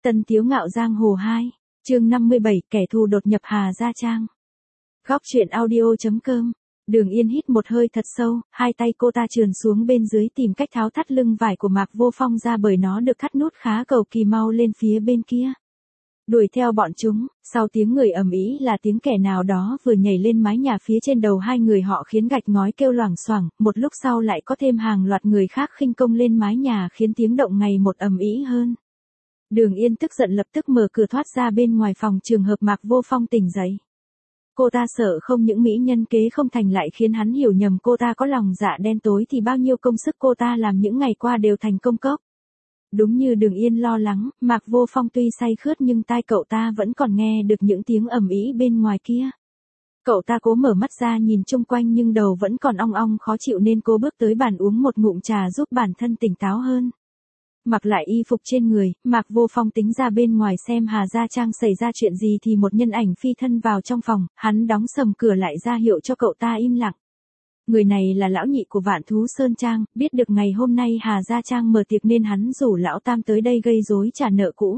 Tân Tiếu Ngạo Giang Hồ 2, chương 57, kẻ thù đột nhập Hà Gia Trang. Góc truyện audio.com. Đường Yên hít một hơi thật sâu, hai tay cô ta trườn xuống bên dưới tìm cách tháo thắt lưng vải của Mạc Vô Phong ra bởi nó được cắt nút khá cầu kỳ mau lên phía bên kia. Đuổi theo bọn chúng, sau tiếng người ầm ĩ là tiếng kẻ nào đó vừa nhảy lên mái nhà phía trên đầu hai người họ khiến gạch ngói kêu loảng xoảng, một lúc sau lại có thêm hàng loạt người khác khinh công lên mái nhà khiến tiếng động ngày một ầm ĩ hơn. Đường Yên tức giận lập tức mở cửa thoát ra bên ngoài phòng trường hợp Mạc Vô Phong tỉnh dậy. Cô ta sợ không những mỹ nhân kế không thành lại khiến hắn hiểu nhầm cô ta có lòng dạ đen tối thì bao nhiêu công sức cô ta làm những ngày qua đều thành công cốc. Đúng như Đường Yên lo lắng, Mạc Vô Phong tuy say khướt nhưng tai cậu ta vẫn còn nghe được những tiếng ầm ĩ bên ngoài kia. Cậu ta cố mở mắt ra nhìn chung quanh nhưng đầu vẫn còn ong ong khó chịu nên cô bước tới bàn uống một ngụm trà giúp bản thân tỉnh táo hơn. Mặc lại y phục trên người, Mạc Vô Phong tính ra bên ngoài xem Hà Gia Trang xảy ra chuyện gì thì một nhân ảnh phi thân vào trong phòng, hắn đóng sầm cửa lại ra hiệu cho cậu ta im lặng. Người này là lão nhị của Vạn Thú Sơn Trang, biết được ngày hôm nay Hà Gia Trang mở tiệc nên hắn rủ lão tam tới đây gây rối trả nợ cũ.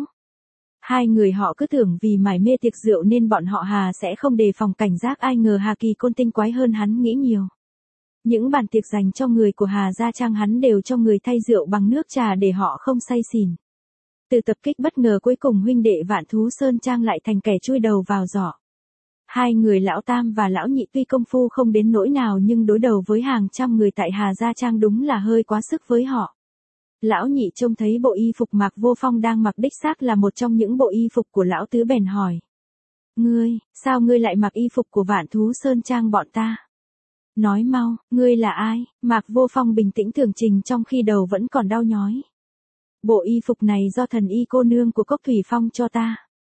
Hai người họ cứ tưởng vì mải mê tiệc rượu nên bọn họ Hà sẽ không đề phòng cảnh giác, ai ngờ Hà Kỳ Côn tinh quái hơn hắn nghĩ nhiều. Những bàn tiệc dành cho người của Hà Gia Trang hắn đều cho người thay rượu bằng nước trà để họ không say xỉn. Từ tập kích bất ngờ cuối cùng huynh đệ Vạn Thú Sơn Trang lại thành kẻ chui đầu vào giỏ. Hai người lão tam và lão nhị tuy công phu không đến nỗi nào nhưng đối đầu với hàng trăm người tại Hà Gia Trang đúng là hơi quá sức với họ. Lão nhị trông thấy bộ y phục Mạc Vô Phong đang mặc đích xác là một trong những bộ y phục của lão tứ bèn hỏi. Ngươi, sao ngươi lại mặc y phục của Vạn Thú Sơn Trang bọn ta? Nói mau, ngươi là ai? Mạc Vô Phong bình tĩnh tường trình trong khi đầu vẫn còn đau nhói. Bộ y phục này do thần y cô nương của Cốc Thủy Phong cho ta.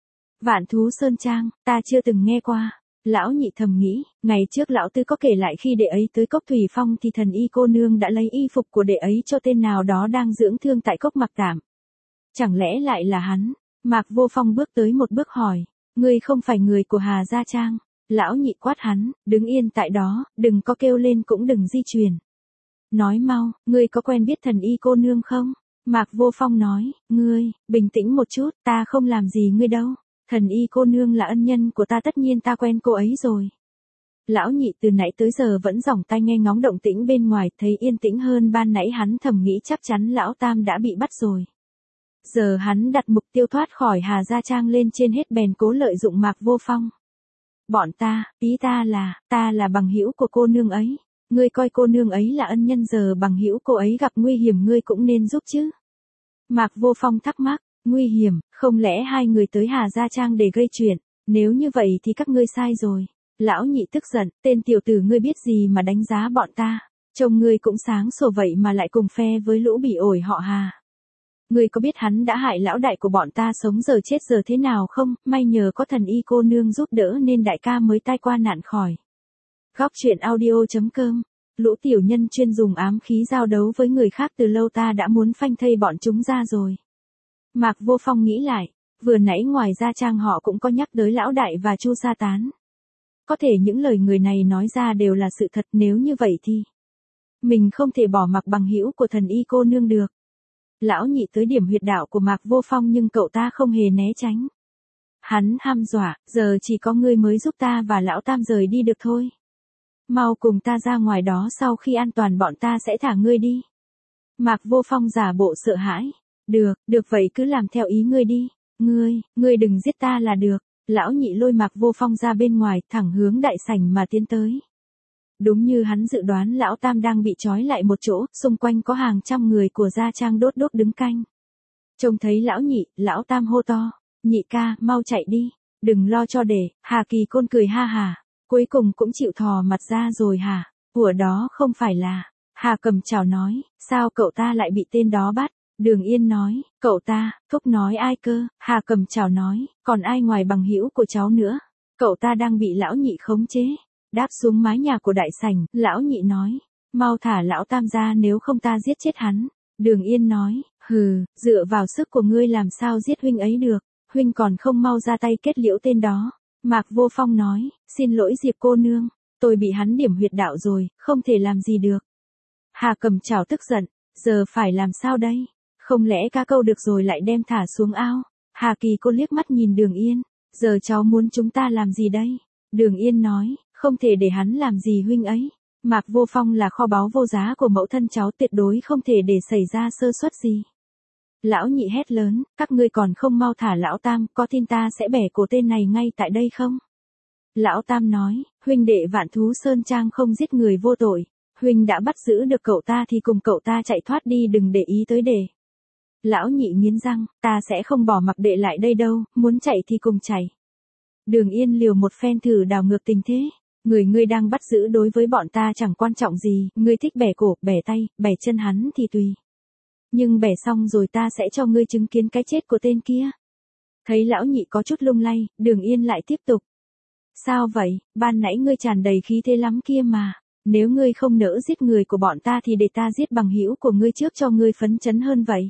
Vạn Thú Sơn Trang, ta chưa từng nghe qua. Lão nhị thầm nghĩ, ngày trước lão tư có kể lại khi đệ ấy tới Cốc Thủy Phong thì thần y cô nương đã lấy y phục của đệ ấy cho tên nào đó đang dưỡng thương tại Cốc Mặc Tạm. Chẳng lẽ lại là hắn? Mạc Vô Phong bước tới một bước hỏi, ngươi không phải người của Hà Gia Trang. Lão nhị quát hắn, đứng yên tại đó, đừng có kêu lên cũng đừng di chuyển. Nói mau, ngươi có quen biết thần y cô nương không? Mạc Vô Phong nói, ngươi, bình tĩnh một chút, ta không làm gì ngươi đâu. Thần y cô nương là ân nhân của ta, tất nhiên ta quen cô ấy rồi. Lão nhị từ nãy tới giờ vẫn dòng tai nghe ngóng động tĩnh bên ngoài, thấy yên tĩnh hơn ban nãy hắn thầm nghĩ chắc chắn lão tam đã bị bắt rồi. Giờ hắn đặt mục tiêu thoát khỏi Hà Gia Trang lên trên hết bèn cố lợi dụng Mạc Vô Phong. Bọn ta, ý ta là bằng hữu của cô nương ấy. Ngươi coi cô nương ấy là ân nhân, giờ bằng hữu cô ấy gặp nguy hiểm ngươi cũng nên giúp chứ. Mạc Vô Phong thắc mắc, nguy hiểm, không lẽ hai người tới Hà Gia Trang để gây chuyện, nếu như vậy thì các ngươi sai rồi. Lão nhị tức giận, tên tiểu tử ngươi biết gì mà đánh giá bọn ta, trông ngươi cũng sáng sủa vậy mà lại cùng phe với lũ bỉ ổi họ Hà. Ngươi có biết hắn đã hại lão đại của bọn ta sống giờ chết giờ thế nào không? May nhờ có thần y cô nương giúp đỡ nên đại ca mới tai qua nạn khỏi. Góc truyện audio.com. Lũ tiểu nhân chuyên dùng ám khí giao đấu với người khác từ lâu, ta đã muốn phanh thây bọn chúng ra rồi. Mạc Vô Phong nghĩ lại, vừa nãy ngoài Gia Trang họ cũng có nhắc tới lão đại và Chu Sa Tán. Có thể những lời người này nói ra đều là sự thật, nếu như vậy thì mình không thể bỏ mặc bằng hữu của thần y cô nương được. Lão nhị tới điểm huyệt đạo của Mạc Vô Phong nhưng cậu ta không hề né tránh. Hắn hăm dọa, giờ chỉ có ngươi mới giúp ta và lão tam rời đi được thôi. Mau cùng ta ra ngoài đó, sau khi an toàn bọn ta sẽ thả ngươi đi. Mạc Vô Phong giả bộ sợ hãi. Được vậy cứ làm theo ý ngươi đi. Ngươi đừng giết ta là được. Lão nhị lôi Mạc Vô Phong ra bên ngoài, thẳng hướng đại sảnh mà tiến tới. Đúng như hắn dự đoán, lão tam đang bị trói lại một chỗ, xung quanh có hàng trăm người của Gia Trang đốt đứng canh. Trông thấy lão nhị, lão tam hô to, nhị ca, mau chạy đi, đừng lo cho để. Hà Kỳ Côn cười ha hà, cuối cùng cũng chịu thò mặt ra rồi hả? Của đó không phải là. Hà Cầm Chảo nói, sao cậu ta lại bị tên đó bắt? Đường Yên nói, cậu ta, thúc nói ai cơ? Hà Cầm Chảo nói, còn ai ngoài bằng hữu của cháu nữa? Cậu ta đang bị lão nhị khống chế. Đáp xuống mái nhà của đại sảnh, lão nhị nói, mau thả lão tam ra nếu không ta giết chết hắn. Đường Yên nói, dựa vào sức của ngươi làm sao giết huynh ấy được, huynh còn không mau ra tay kết liễu tên đó. Mạc Vô Phong nói, xin lỗi Diệp cô nương, tôi bị hắn điểm huyệt đạo rồi, không thể làm gì được. Hà Cầm Chảo tức giận, giờ phải làm sao đây? Không lẽ cá câu được rồi lại đem thả xuống ao? Hà Kỳ cô liếc mắt nhìn Đường Yên, giờ cháu muốn chúng ta làm gì đây? Đường Yên nói, không thể để hắn làm gì huynh ấy. Mạc Vô Phong là kho báu vô giá của mẫu thân cháu, tuyệt đối không thể để xảy ra sơ suất gì. Lão Nhị hét lớn, các ngươi còn không mau thả Lão Tam, có tin ta sẽ bẻ cổ tên này ngay tại đây không? Lão Tam nói, huynh đệ Vạn Thú Sơn Trang không giết người vô tội, huynh đã bắt giữ được cậu ta thì cùng cậu ta chạy thoát đi, đừng để ý tới đệ. Lão Nhị nghiến răng, ta sẽ không bỏ mặc đệ lại đây đâu, muốn chạy thì cùng chạy. Đường Yên liều một phen thử đảo ngược tình thế. Người ngươi đang bắt giữ đối với bọn ta chẳng quan trọng gì, ngươi thích bẻ cổ, bẻ tay, bẻ chân hắn thì tùy. Nhưng bẻ xong rồi ta sẽ cho ngươi chứng kiến cái chết của tên kia. Thấy Lão Nhị có chút lung lay, Đường Yên lại tiếp tục. Sao vậy, ban nãy ngươi tràn đầy khí thế lắm kia mà. Nếu ngươi không nỡ giết người của bọn ta thì để ta giết bằng hữu của ngươi trước cho ngươi phấn chấn hơn vậy.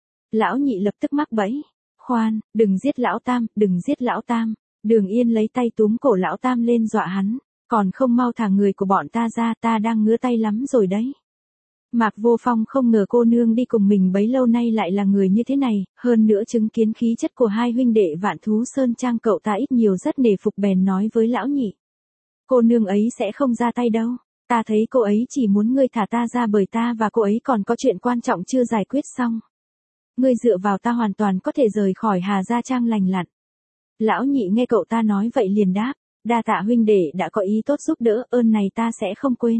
Lão Nhị lập tức mắc bẫy. Khoan, đừng giết Lão Tam, đừng giết Lão Tam. Đường Yên lấy tay túm cổ Lão Tam lên dọa hắn. Còn không mau thả người của bọn ta ra, ta đang ngứa tay lắm rồi đấy. Mạc Vô Phong không ngờ cô nương đi cùng mình bấy lâu nay lại là người như thế này, hơn nữa chứng kiến khí chất của hai huynh đệ Vạn Thú Sơn Trang, cậu ta ít nhiều rất nể phục, bèn nói với Lão Nhị. Cô nương ấy sẽ không ra tay đâu, ta thấy cô ấy chỉ muốn ngươi thả ta ra bởi ta và cô ấy còn có chuyện quan trọng chưa giải quyết xong. Ngươi dựa vào ta hoàn toàn có thể rời khỏi Hà Gia Trang lành lặn. Lão Nhị nghe cậu ta nói vậy liền đáp. Đa tạ huynh đệ đã có ý tốt giúp đỡ, ơn này ta sẽ không quên.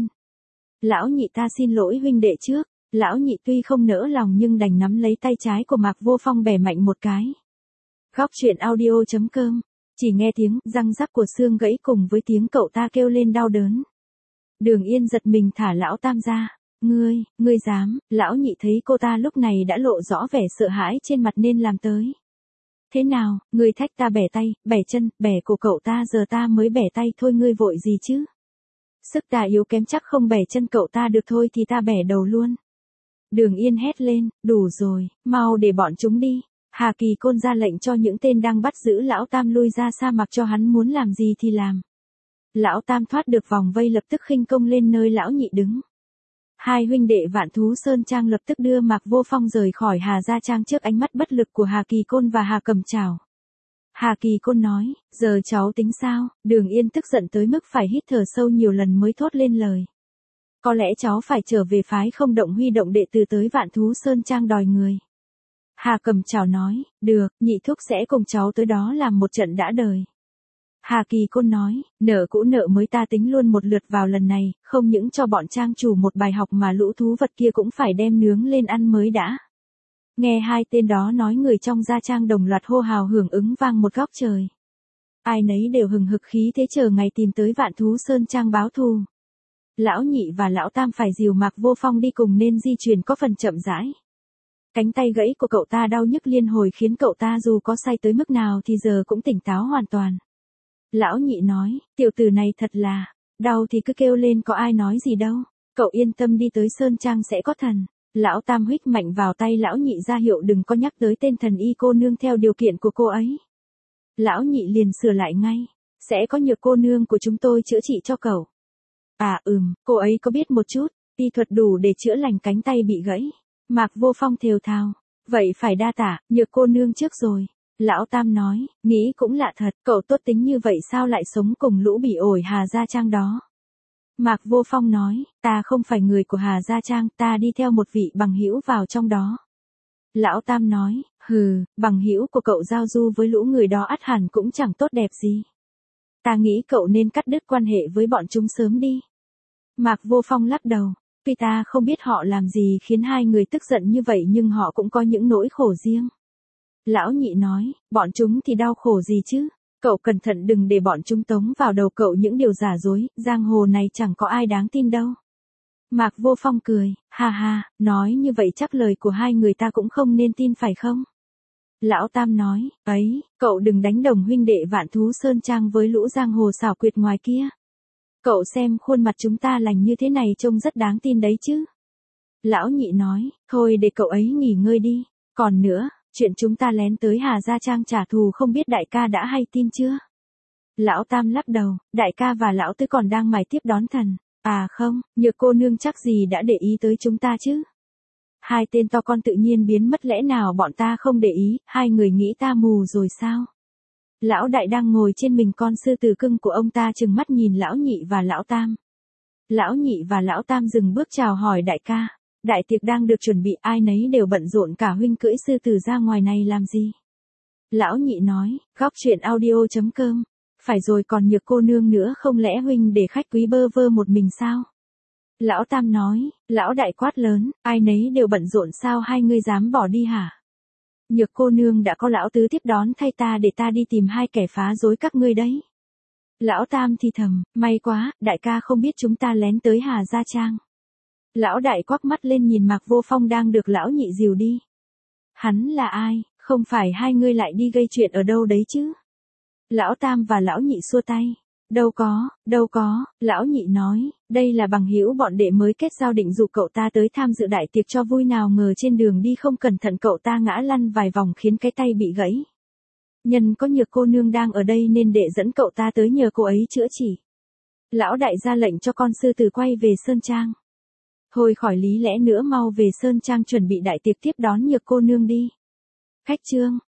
Lão Nhị ta xin lỗi huynh đệ trước. Lão Nhị tuy không nỡ lòng nhưng đành nắm lấy tay trái của Mạc Vô Phong bẻ mạnh một cái. Góc truyện audio.com. Chỉ nghe tiếng răng rắc của xương gãy cùng với tiếng cậu ta kêu lên đau đớn. Đường Yên giật mình thả Lão Tam ra. Ngươi dám? Lão Nhị thấy cô ta lúc này đã lộ rõ vẻ sợ hãi trên mặt nên làm tới. Thế nào, ngươi thách ta bẻ tay, bẻ chân, bẻ cổ cậu ta, giờ ta mới bẻ tay thôi, ngươi vội gì chứ? Sức ta yếu kém chắc không bẻ chân cậu ta được thôi thì ta bẻ đầu luôn. Đường Yên hét lên, đủ rồi, mau để bọn chúng đi. Hà Kỳ Côn ra lệnh cho những tên đang bắt giữ Lão Tam lui ra xa, mặc cho hắn muốn làm gì thì làm. Lão Tam thoát được vòng vây lập tức khinh công lên nơi Lão Nhị đứng. Hai huynh đệ Vạn Thú Sơn Trang lập tức đưa Mạc Vô Phong rời khỏi Hà Gia Trang trước ánh mắt bất lực của Hà Kỳ Côn và Hà Cầm Trảo. Hà Kỳ Côn nói, giờ cháu tính sao? Đường Yên tức giận tới mức phải hít thở sâu nhiều lần mới thốt lên lời. Có lẽ cháu phải trở về phái Không Động huy động đệ tử tới Vạn Thú Sơn Trang đòi người. Hà Cầm Trảo nói, được, nhị thúc sẽ cùng cháu tới đó làm một trận đã đời. Hà Kỳ Côn nói, nợ cũ nợ mới ta tính luôn một lượt vào lần này, không những cho bọn trang chủ một bài học mà lũ thú vật kia cũng phải đem nướng lên ăn mới đã. Nghe hai tên đó nói, người trong gia trang đồng loạt hô hào hưởng ứng vang một góc trời. Ai nấy đều hừng hực khí thế chờ ngày tìm tới Vạn Thú Sơn Trang báo thù. Lão Nhị và Lão Tam phải dìu Mạc Vô Phong đi cùng nên di chuyển có phần chậm rãi. Cánh tay gãy của cậu ta đau nhức liên hồi khiến cậu ta dù có say tới mức nào thì giờ cũng tỉnh táo hoàn toàn. Lão Nhị nói, tiểu tử này thật là, đau thì cứ kêu lên, có ai nói gì đâu, cậu yên tâm đi tới Sơn Trang sẽ có thần. Lão Tam huých mạnh vào tay Lão Nhị ra hiệu đừng có nhắc tới tên thần y cô nương theo điều kiện của cô ấy. Lão Nhị liền sửa lại ngay, sẽ có Nhược cô nương của chúng tôi chữa trị cho cậu. À cô ấy có biết một chút, y thuật đủ để chữa lành cánh tay bị gãy. Mạc Vô Phong thều thào, vậy phải đa tạ Nhược cô nương trước rồi. Lão Tam nói, nghĩ cũng lạ thật, cậu tốt tính như vậy sao lại sống cùng lũ bỉ ổi Hà Gia Trang đó. Mạc Vô Phong nói, ta không phải người của Hà Gia Trang, ta đi theo một vị bằng hữu vào trong đó. Lão Tam nói, bằng hữu của cậu giao du với lũ người đó ắt hẳn cũng chẳng tốt đẹp gì. Ta nghĩ cậu nên cắt đứt quan hệ với bọn chúng sớm đi. Mạc Vô Phong lắc đầu, tuy ta không biết họ làm gì khiến hai người tức giận như vậy nhưng họ cũng có những nỗi khổ riêng. Lão Nhị nói, bọn chúng thì đau khổ gì chứ? Cậu cẩn thận đừng để bọn chúng tống vào đầu cậu những điều giả dối, giang hồ này chẳng có ai đáng tin đâu. Mạc Vô Phong cười, ha, nói như vậy chắc lời của hai người ta cũng không nên tin phải không? Lão Tam nói, ấy, cậu đừng đánh đồng huynh đệ Vạn Thú Sơn Trang với lũ giang hồ xảo quyệt ngoài kia. Cậu xem khuôn mặt chúng ta lành như thế này trông rất đáng tin đấy chứ. Lão Nhị nói, thôi để cậu ấy nghỉ ngơi đi, còn nữa. Chuyện chúng ta lén tới Hà Gia Trang trả thù không biết đại ca đã hay tin chưa? Lão Tam lắc đầu, đại ca và lão tứ còn đang mải tiếp đón thần. À không, Nhược cô nương chắc gì đã để ý tới chúng ta chứ? Hai tên to con tự nhiên biến mất, lẽ nào bọn ta không để ý, hai người nghĩ ta mù rồi sao? Lão đại đang ngồi trên mình con sư tử cưng của ông ta trừng mắt nhìn lão nhị và lão tam. Lão nhị và lão tam dừng bước chào hỏi đại ca. Đại tiệc đang được chuẩn bị, ai nấy đều bận rộn, cả huynh cưỡi sư tử ra ngoài này làm gì? Lão nhị nói, góc chuyện audio.com. Phải rồi, còn Nhược cô nương nữa, không lẽ huynh để khách quý bơ vơ một mình sao? Lão tam nói, lão đại quát lớn, ai nấy đều bận rộn sao hai ngươi dám bỏ đi hả? Nhược cô nương đã có lão tứ tiếp đón thay ta, để ta đi tìm hai kẻ phá rối các ngươi đấy. Lão tam thì thầm, may quá, đại ca không biết chúng ta lén tới Hà Gia Trang. Lão đại quắc mắt lên nhìn Mạc Vô Phong đang được lão nhị dìu đi. Hắn là ai, không phải hai ngươi lại đi gây chuyện ở đâu đấy chứ? Lão tam và lão nhị xua tay. Đâu có, lão nhị nói, đây là bằng hữu bọn đệ mới kết giao, định dụ cậu ta tới tham dự đại tiệc cho vui, nào ngờ trên đường đi không cẩn thận cậu ta ngã lăn vài vòng khiến cái tay bị gãy. Nhân có Nhược cô nương đang ở đây nên đệ dẫn cậu ta tới nhờ cô ấy chữa trị. Lão đại ra lệnh cho con sư tử quay về Sơn Trang. Thôi khỏi lý lẽ nữa, mau về Sơn Trang chuẩn bị đại tiệc tiếp đón Nhược cô nương đi. Khách trương.